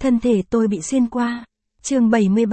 Thân thể tôi bị xuyên qua. Chương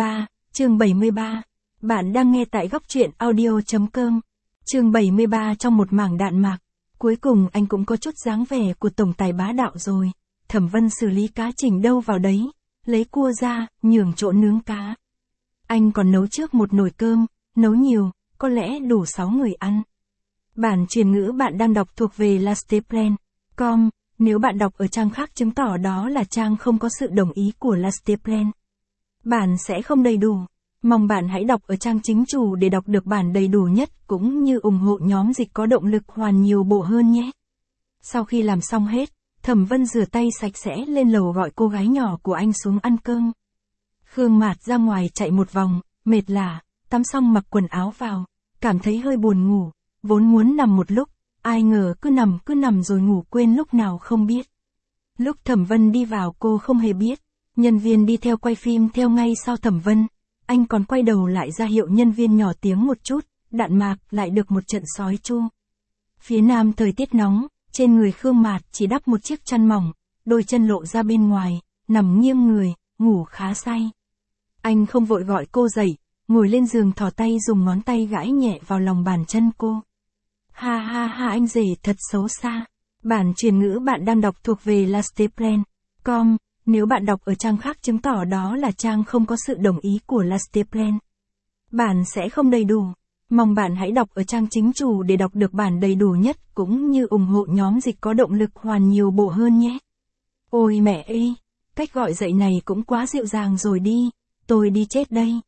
73. Bạn đang nghe tại góc truyện audio.com. Chương 73. Trong một mảng đạn mạc. Cuối cùng anh cũng có chút dáng vẻ của tổng tài bá đạo rồi. Thẩm Vân xử lý cá chỉnh đâu vào đấy. Lấy cua ra, nhường chỗ nướng cá. Anh còn nấu trước một nồi cơm, nấu nhiều, có lẽ đủ 6 người ăn. Bản truyền ngữ bạn đang đọc thuộc về lasteplan.com. Nếu bạn đọc ở trang khác chứng tỏ đó là trang không có sự đồng ý của Lasteplan. Bản sẽ không đầy đủ. Mong bạn hãy đọc ở trang chính chủ để đọc được bản đầy đủ nhất cũng như ủng hộ nhóm dịch có động lực hoàn nhiều bộ hơn nhé. Sau khi làm xong hết, Thẩm Vân rửa tay sạch sẽ lên lầu gọi cô gái nhỏ của anh xuống ăn cơm. Khương Mạt ra ngoài chạy một vòng, mệt lả, tắm xong mặc quần áo vào, cảm thấy hơi buồn ngủ, vốn muốn nằm một lúc, ai ngờ cứ nằm rồi ngủ quên lúc nào không biết. Lúc Thẩm Vân đi vào cô không hề biết, nhân viên đi theo quay phim theo ngay sau Thẩm Vân, anh còn quay đầu lại ra hiệu nhân viên nhỏ tiếng một chút, đạn mạc lại được một trận sói chu. Phía nam thời tiết nóng, trên người Khương Mạt chỉ đắp một chiếc chăn mỏng, đôi chân lộ ra bên ngoài, nằm nghiêng người, ngủ khá say. Anh không vội gọi cô dậy, ngồi lên giường thò tay dùng ngón tay gãi nhẹ vào lòng bàn chân cô. Ha ha ha, anh rể thật xấu xa. Bản truyền ngữ bạn đang đọc thuộc về lasteplan.com. Nếu bạn đọc ở trang khác chứng tỏ đó là trang không có sự đồng ý của Lasteplan. Bản sẽ không đầy đủ. Mong bạn hãy đọc ở trang chính chủ để đọc được bản đầy đủ nhất cũng như ủng hộ nhóm dịch có động lực hoàn nhiều bộ hơn nhé. Ôi mẹ ơi, cách gọi dậy này cũng quá dịu dàng rồi đi, tôi đi chết đây.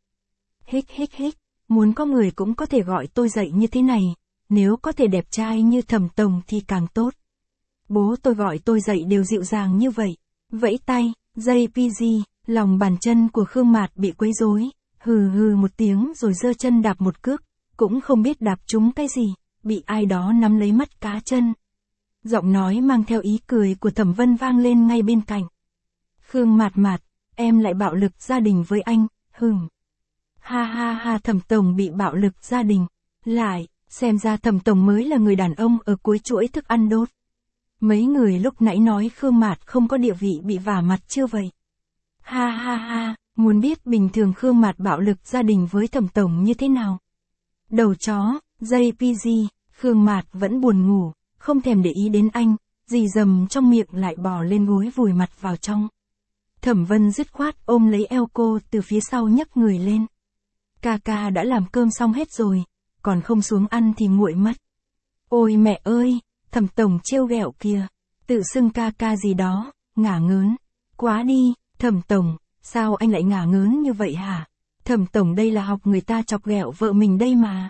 Hích, muốn có người cũng có thể gọi tôi dậy như thế này, nếu có thể đẹp trai như Thẩm tổng thì càng tốt. Bố tôi gọi tôi dậy đều dịu dàng như vậy, vẫy tay, JPG, lòng bàn chân của Khương Mạt bị quấy rối, hừ một tiếng rồi giơ chân đạp một cước, cũng không biết đạp trúng cái gì, bị ai đó nắm lấy mắt cá chân. Giọng nói mang theo ý cười của Thẩm Vân vang lên ngay bên cạnh. Khương Mạt, em lại bạo lực gia đình với anh, Ha ha, Thẩm tổng bị bạo lực gia đình, lại, xem ra Thẩm tổng mới là người đàn ông ở cuối chuỗi thức ăn đốt. Mấy người lúc nãy nói Khương Mạt không có địa vị bị vả mặt chưa vậy? Ha ha, muốn biết bình thường Khương Mạt bạo lực gia đình với Thẩm tổng như thế nào? Đầu chó, JPG, Khương Mạt vẫn buồn ngủ, không thèm để ý đến anh, dì dầm trong miệng lại bò lên gối vùi mặt vào trong. Thẩm Vân dứt khoát ôm lấy eo cô từ phía sau nhấc người lên. Ca đã làm cơm xong hết rồi, còn không xuống ăn thì nguội mất. Ôi mẹ ơi, Thẩm tổng trêu ghẹo kìa, tự xưng ca gì đó, ngả ngớn. Quá đi, Thẩm tổng, sao anh lại ngả ngớn như vậy hả? Thẩm tổng đây là học người ta chọc ghẹo vợ mình đây mà.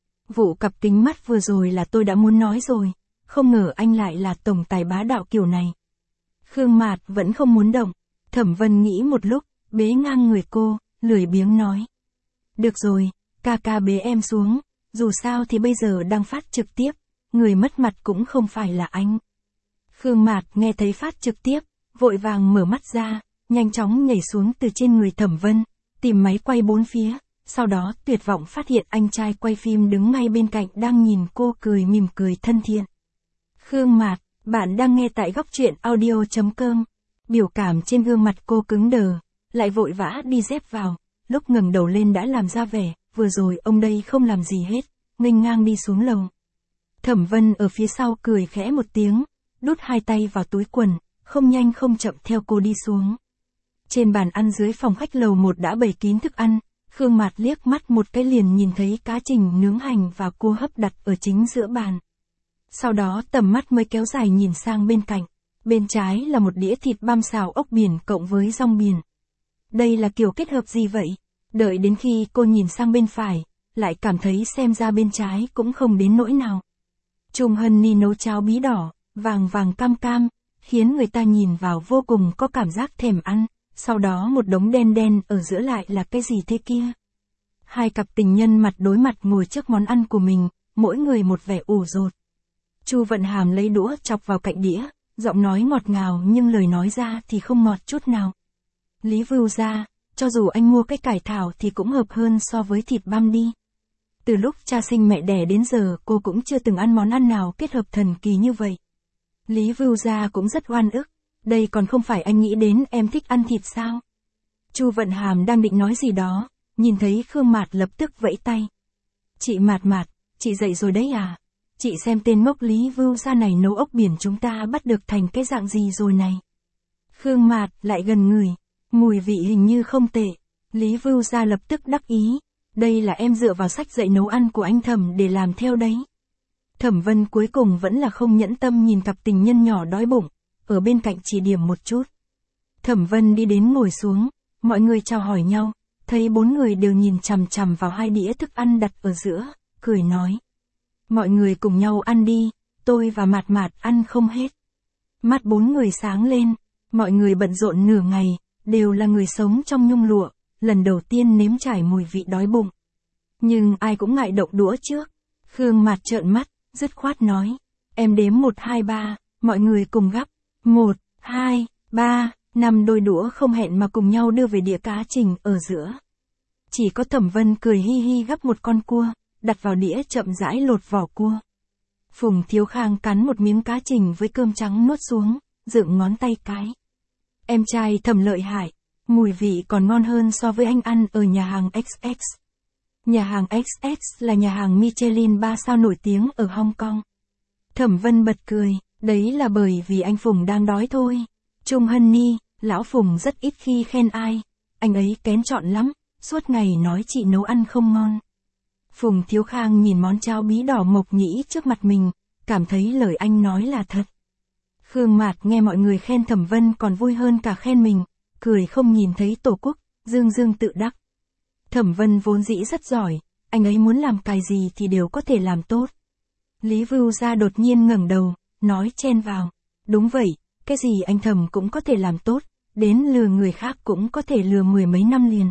Vụ cặp kính mắt vừa rồi là tôi đã muốn nói rồi, không ngờ anh lại là tổng tài bá đạo kiểu này. Khương Mạt vẫn không muốn động, Thẩm Vân nghĩ một lúc, bế ngang người cô, lười biếng nói. Được rồi, ca bế em xuống, dù sao thì bây giờ đang phát trực tiếp, người mất mặt cũng không phải là anh. Khương Mạt nghe thấy phát trực tiếp, vội vàng mở mắt ra, nhanh chóng nhảy xuống từ trên người Thẩm Vân, tìm máy quay bốn phía, sau đó tuyệt vọng phát hiện anh trai quay phim đứng ngay bên cạnh đang nhìn cô mỉm cười thân thiện. Khương Mạt, bạn đang nghe tại góc truyện audio.com. Biểu cảm trên gương mặt cô cứng đờ, lại vội vã đi dép vào, lúc ngẩng đầu lên đã làm ra vẻ, vừa rồi ông đây không làm gì hết, nghênh ngang đi xuống lầu. Thẩm Vân ở phía sau cười khẽ một tiếng, đút hai tay vào túi quần, không nhanh không chậm theo cô đi xuống. Trên bàn ăn dưới phòng khách lầu 1 đã bày kín thức ăn, Khương Mạt liếc mắt một cái liền nhìn thấy cá trình nướng hành và cua hấp đặt ở chính giữa bàn. Sau đó tầm mắt mới kéo dài nhìn sang bên cạnh, bên trái là một đĩa thịt băm xào ốc biển cộng với rong biển. Đây là kiểu kết hợp gì vậy? Đợi đến khi cô nhìn sang bên phải, lại cảm thấy xem ra bên trái cũng không đến nỗi nào. Trung Hân Ni nấu cháo bí đỏ, vàng cam, khiến người ta nhìn vào vô cùng có cảm giác thèm ăn, sau đó một đống đen ở giữa lại là cái gì thế kia? Hai cặp tình nhân mặt đối mặt ngồi trước món ăn của mình, mỗi người một vẻ ủ rột. Chu Vận Hàm lấy đũa chọc vào cạnh đĩa, giọng nói ngọt ngào nhưng lời nói ra thì không ngọt chút nào. Lý Vưu gia, cho dù anh mua cái cải thảo thì cũng hợp hơn so với thịt băm đi. Từ lúc cha sinh mẹ đẻ đến giờ cô cũng chưa từng ăn món ăn nào kết hợp thần kỳ như vậy. Lý Vưu gia cũng rất oan ức, đây còn không phải anh nghĩ đến em thích ăn thịt sao? Chu Vận Hàm đang định nói gì đó, nhìn thấy Khương Mạt lập tức vẫy tay. Chị Mạt Mạt, chị dậy rồi đấy à? Chị xem tên ngốc Lý Vưu Gia này nấu ốc biển chúng ta bắt được thành cái dạng gì rồi này. Khương Mạt lại gần người, mùi vị hình như không tệ. Lý Vưu Gia lập tức đắc ý, đây là em dựa vào sách dạy nấu ăn của anh Thẩm để làm theo đấy. Thẩm Vân cuối cùng vẫn là không nhẫn tâm nhìn cặp tình nhân nhỏ đói bụng, ở bên cạnh chỉ điểm một chút. Thẩm Vân đi đến ngồi xuống, mọi người chào hỏi nhau, thấy 4 người đều nhìn chằm chằm vào 2 đĩa thức ăn đặt ở giữa, cười nói. Mọi người cùng nhau ăn đi, tôi và Mạt Mạt ăn không hết. Mắt 4 người sáng lên, mọi người bận rộn nửa ngày, đều là người sống trong nhung lụa, lần đầu tiên nếm trải mùi vị đói bụng. Nhưng ai cũng ngại động đũa trước. Khương Mạt trợn mắt, dứt khoát nói. Em đếm 1, 2, 3, mọi người cùng gắp. 1, 2, 3, 5 đôi đũa không hẹn mà cùng nhau đưa về đĩa cá trình ở giữa. Chỉ có Thẩm Vân cười hi hi gắp một con cua, đặt vào đĩa chậm rãi lột vỏ cua. Phùng Thiếu Khang cắn một miếng cá trình với cơm trắng nuốt xuống, dựng ngón tay cái. Em trai Thẩm lợi hại, mùi vị còn ngon hơn so với anh ăn ở nhà hàng XX. Nhà hàng XX là nhà hàng Michelin 3 sao nổi tiếng ở Hong Kong. Thẩm Vân bật cười, đấy là bởi vì anh Phùng đang đói thôi. Trung Hân Ni, lão Phùng rất ít khi khen ai, anh ấy kén chọn lắm, suốt ngày nói chị nấu ăn không ngon. Phùng Thiếu Khang nhìn món cháo bí đỏ mộc nhĩ trước mặt mình, cảm thấy lời anh nói là thật. Khương Mạt nghe mọi người khen Thẩm Vân còn vui hơn cả khen mình, cười không nhìn thấy Tổ Quốc, dương dương tự đắc. Thẩm Vân vốn dĩ rất giỏi, anh ấy muốn làm cái gì thì đều có thể làm tốt. Lý Vưu Gia đột nhiên ngẩng đầu, nói chen vào. Đúng vậy, cái gì anh Thẩm cũng có thể làm tốt, đến lừa người khác cũng có thể lừa 10 mấy năm liền.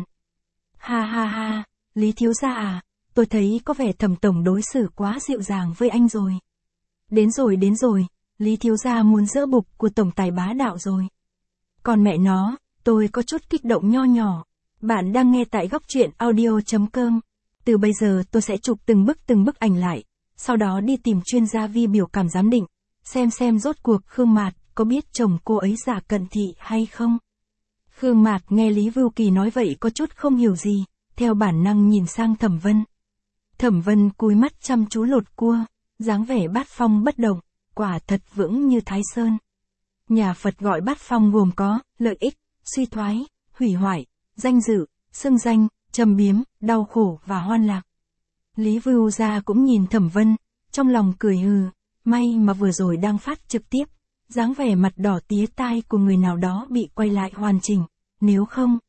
Ha ha ha, Lý Thiếu Gia à, tôi thấy có vẻ Thẩm tổng đối xử quá dịu dàng với anh rồi. Đến rồi, Lý Thiếu Gia muốn dỡ bục của tổng tài bá đạo rồi. Còn mẹ nó, tôi có chút kích động nho nhỏ. Bạn đang nghe tại góc truyện audio.com. Từ bây giờ tôi sẽ chụp từng bức ảnh lại, sau đó đi tìm chuyên gia vi biểu cảm giám định, xem rốt cuộc Khương Mạt có biết chồng cô ấy giả cận thị hay không. Khương Mạt nghe Lý Vưu Kỳ nói vậy có chút không hiểu gì, theo bản năng nhìn sang Thẩm Vân. Thẩm Vân cúi mắt chăm chú lột cua, dáng vẻ bát phong bất động, quả thật vững như Thái Sơn. Nhà Phật gọi bát phong gồm có lợi ích, suy thoái, hủy hoại, danh dự, xưng danh, trầm biếm, đau khổ và hoan lạc. Lý Vưu Gia cũng nhìn Thẩm Vân, trong lòng cười hừ, may mà vừa rồi đang phát trực tiếp, dáng vẻ mặt đỏ tía tai của người nào đó bị quay lại hoàn chỉnh, nếu không.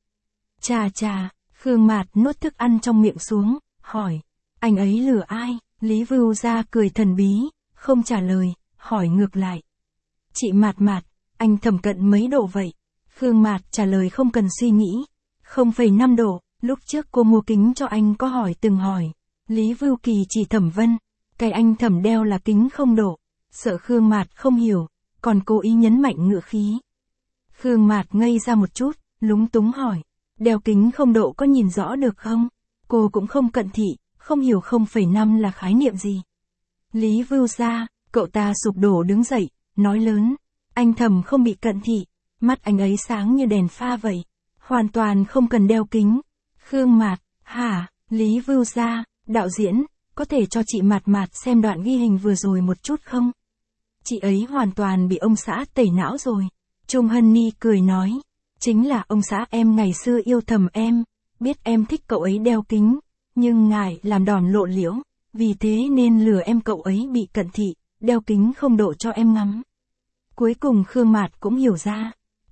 Chà, Khương Mạt nuốt thức ăn trong miệng xuống, hỏi, anh ấy lừa ai? Lý Vưu Gia cười thần bí, không trả lời, hỏi ngược lại. Chị Mạt, anh Thẩm cận mấy độ vậy? Khương Mạt trả lời không cần suy nghĩ. 0,5 độ, lúc trước cô mua kính cho anh có hỏi từng hỏi. Lý Vưu Kỳ chỉ Thẩm Vân, cái anh Thẩm đeo là kính 0 độ. Sợ Khương Mạt không hiểu, còn cố ý nhấn mạnh ngữ khí. Khương Mạt ngây ra một chút, lúng túng hỏi, đeo kính 0 độ có nhìn rõ được không? Cô cũng không cận thị, không hiểu 0,5 là khái niệm gì. Lý Vưu Gia, cậu ta sụp đổ đứng dậy, nói lớn, anh Thẩm không bị cận thị, mắt anh ấy sáng như đèn pha vậy, hoàn toàn không cần đeo kính. Khương Mạt, hả? Lý Vưu Gia, đạo diễn, có thể cho chị Mạt xem đoạn ghi hình vừa rồi một chút không? Chị ấy hoàn toàn bị ông xã tẩy não rồi. Trung Hân Ni cười nói, chính là ông xã em ngày xưa yêu Thẩm em, biết em thích cậu ấy đeo kính, nhưng ngại làm đòn lộ liễu, vì thế nên lừa em cậu ấy bị cận thị, đeo kính 0 độ cho em ngắm. Cuối cùng Khương Mạt cũng hiểu ra.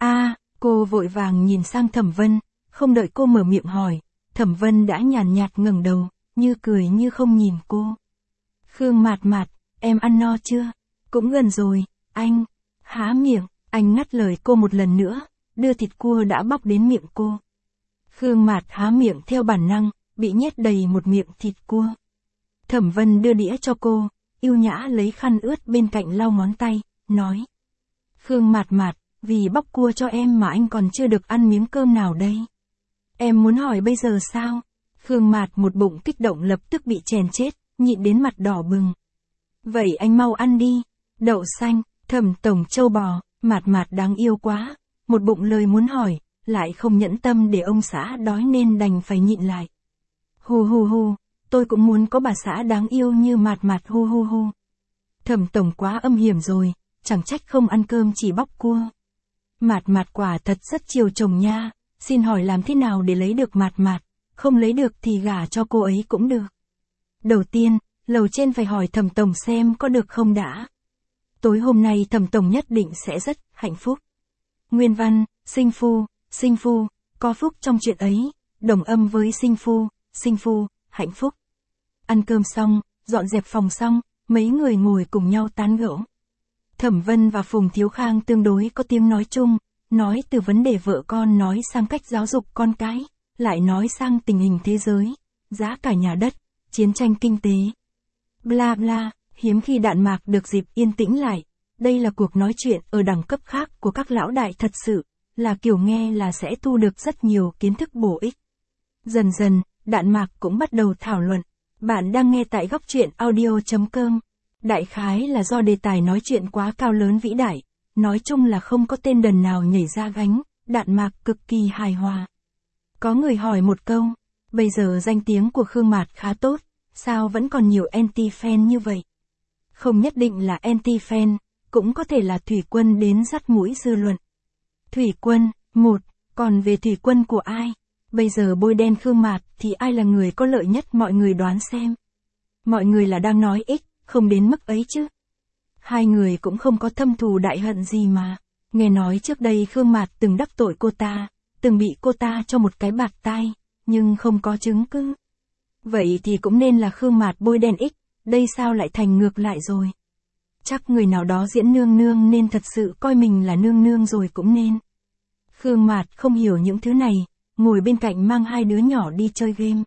Cô vội vàng nhìn sang Thẩm Vân, không đợi cô mở miệng hỏi, Thẩm Vân đã nhàn nhạt ngẩng đầu, như cười như không nhìn cô. Khương Mạt, em ăn no chưa? Cũng gần rồi, anh. Há miệng, anh ngắt lời cô một lần nữa, đưa thịt cua đã bóc đến miệng cô. Khương Mạt há miệng theo bản năng, bị nhét đầy một miệng thịt cua. Thẩm Vân đưa đĩa cho cô, yêu nhã lấy khăn ướt bên cạnh lau ngón tay, nói. Khương Mạt, vì bóc cua cho em mà anh còn chưa được ăn miếng cơm nào đây. Em muốn hỏi bây giờ sao? Khương Mạt một bụng kích động lập tức bị chèn chết, nhịn đến mặt đỏ bừng. Vậy anh mau ăn đi. Đậu xanh, Thẩm tổng trâu bò, Mạt Mạt đáng yêu quá, một bụng lời muốn hỏi, lại không nhẫn tâm để ông xã đói nên đành phải nhịn lại. Hu hu hu, tôi cũng muốn có bà xã đáng yêu như Mạt Mạt hu hu hu. Thẩm tổng quá âm hiểm rồi, chẳng trách không ăn cơm chỉ bóc cua. Mạt Mạt quả thật rất chiều chồng nha, xin hỏi làm thế nào để lấy được Mạt Mạt, không lấy được thì gả cho cô ấy cũng được. Đầu tiên, lầu trên phải hỏi Thẩm tổng xem có được không đã. Tối hôm nay Thẩm tổng nhất định sẽ rất hạnh phúc. Nguyên văn, sinh phu, có phúc trong chuyện ấy, đồng âm với sinh phu, hạnh phúc. Ăn cơm xong, dọn dẹp phòng xong, mấy người ngồi cùng nhau tán gẫu. Thẩm Vân và Phùng Thiếu Khang tương đối có tiếng nói chung, nói từ vấn đề vợ con nói sang cách giáo dục con cái, lại nói sang tình hình thế giới, giá cả nhà đất, chiến tranh kinh tế. Bla bla, hiếm khi Đạn Mạc được dịp yên tĩnh lại. Đây là cuộc nói chuyện ở đẳng cấp khác của các lão đại thật sự, là kiểu nghe là sẽ thu được rất nhiều kiến thức bổ ích. Dần dần, Đạn Mạc cũng bắt đầu thảo luận. Bạn đang nghe tại góc truyện audio.com. Đại khái là do đề tài nói chuyện quá cao lớn vĩ đại, nói chung là không có tên đần nào nhảy ra gánh, Đạn Mạc cực kỳ hài hòa. Có người hỏi một câu, bây giờ danh tiếng của Khương Mạt khá tốt, sao vẫn còn nhiều anti-fan như vậy? Không nhất định là anti-fan, cũng có thể là thủy quân đến dắt mũi dư luận. Thủy quân, còn về thủy quân của ai? Bây giờ bôi đen Khương Mạt thì ai là người có lợi nhất mọi người đoán xem. Mọi người là đang nói ích, không đến mức ấy chứ. Hai người cũng không có thâm thù đại hận gì mà. Nghe nói trước đây Khương Mạt từng đắc tội cô ta, từng bị cô ta cho một cái bạt tai, nhưng không có chứng cứ. Vậy thì cũng nên là Khương Mạt bôi đen ích, đây sao lại thành ngược lại rồi? Chắc người nào đó diễn nương nương nên thật sự coi mình là nương nương rồi cũng nên. Khương Mạt không hiểu những thứ này, ngồi bên cạnh mang hai đứa nhỏ đi chơi game.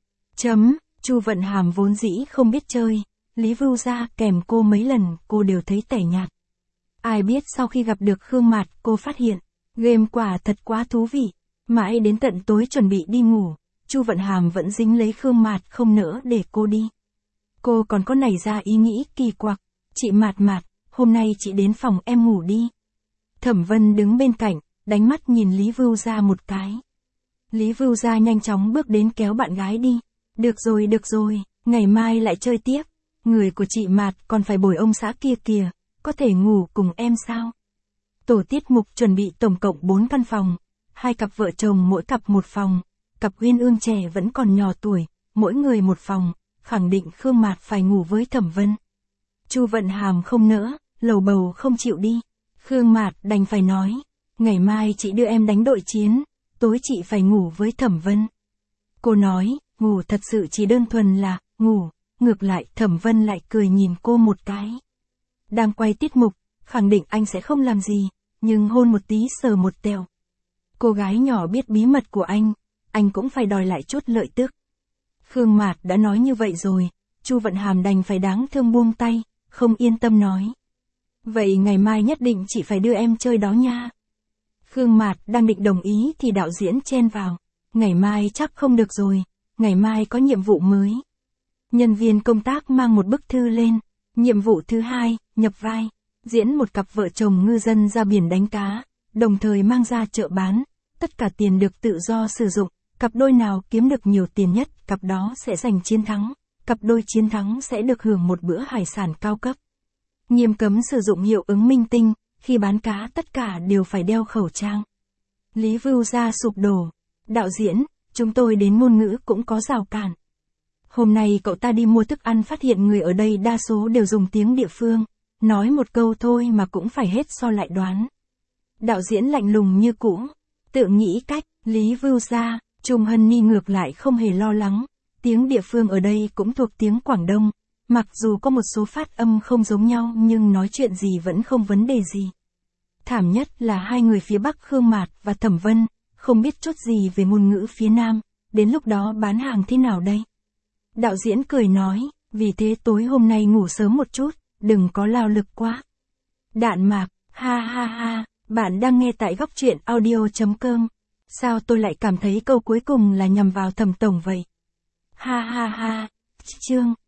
Chu Vận Hàm vốn dĩ không biết chơi, Lý Vưu Gia kèm cô mấy lần cô đều thấy tẻ nhạt. Ai biết sau khi gặp được Khương Mạt cô phát hiện, game quả thật quá thú vị. Mãi đến tận tối chuẩn bị đi ngủ, Chu Vận Hàm vẫn dính lấy Khương Mạt không nỡ để cô đi. Cô còn có nảy ra ý nghĩ kỳ quặc. Chị Mạt Mạt, hôm nay chị đến phòng em ngủ đi. Thẩm Vân đứng bên cạnh, đánh mắt nhìn Lý Vưu Gia một cái. Lý Vưu Gia nhanh chóng bước đến kéo bạn gái đi. Được rồi, ngày mai lại chơi tiếp. Người của chị Mạt còn phải bồi ông xã kia kìa, có thể ngủ cùng em sao? Tổ tiết mục chuẩn bị tổng cộng 4 căn phòng, 2 cặp vợ chồng mỗi cặp một phòng, cặp uyên ương trẻ vẫn còn nhỏ tuổi, mỗi người một phòng, khẳng định Khương Mạt phải ngủ với Thẩm Vân. Chu Vận Hàm không nỡ, lầu bầu không chịu đi. Khương Mạt đành phải nói, ngày mai chị đưa em đánh đội chiến, tối chị phải ngủ với Thẩm Vân. Cô nói, ngủ thật sự chỉ đơn thuần là ngủ, ngược lại Thẩm Vân lại cười nhìn cô một cái. Đang quay tiết mục, khẳng định anh sẽ không làm gì, nhưng hôn một tí sờ một tẹo. Cô gái nhỏ biết bí mật của anh cũng phải đòi lại chút lợi tức. Khương Mạt đã nói như vậy rồi, Chu Vận Hàm đành phải đáng thương buông tay, không yên tâm nói. Vậy ngày mai nhất định chị phải đưa em chơi đó nha. Khương Mạt đang định đồng ý thì đạo diễn chen vào. Ngày mai chắc không được rồi, ngày mai có nhiệm vụ mới. Nhân viên công tác mang một bức thư lên. Nhiệm vụ thứ 2, nhập vai. Diễn một cặp vợ chồng ngư dân ra biển đánh cá, đồng thời mang ra chợ bán. Tất cả tiền được tự do sử dụng, cặp đôi nào kiếm được nhiều tiền nhất, cặp đó sẽ giành chiến thắng. Cặp đôi chiến thắng sẽ được hưởng một bữa hải sản cao cấp. Nghiêm cấm sử dụng hiệu ứng minh tinh, khi bán cá tất cả đều phải đeo khẩu trang. Lý Vưu Gia sụp đổ. Đạo diễn, chúng tôi đến ngôn ngữ cũng có rào cản. Hôm nay cậu ta đi mua thức ăn phát hiện người ở đây đa số đều dùng tiếng địa phương, nói một câu thôi mà cũng phải hết so lại đoán. Đạo diễn lạnh lùng như cũ, tự nghĩ cách. Lý Vưu Gia, Trung Hân Ni ngược lại không hề lo lắng. Tiếng địa phương ở đây cũng thuộc tiếng Quảng Đông, mặc dù có một số phát âm không giống nhau nhưng nói chuyện gì vẫn không vấn đề gì. Thảm nhất là hai người phía Bắc Khương Mạt và Thẩm Vân, không biết chút gì về ngôn ngữ phía Nam, đến lúc đó bán hàng thế nào đây? Đạo diễn cười nói, vì thế tối hôm nay ngủ sớm một chút, đừng có lao lực quá. Đạn Mạc, ha ha ha, bạn đang nghe tại góc truyện audio.com. Sao tôi lại cảm thấy câu cuối cùng là nhằm vào Thẩm tổng vậy? Ha ha ha, chương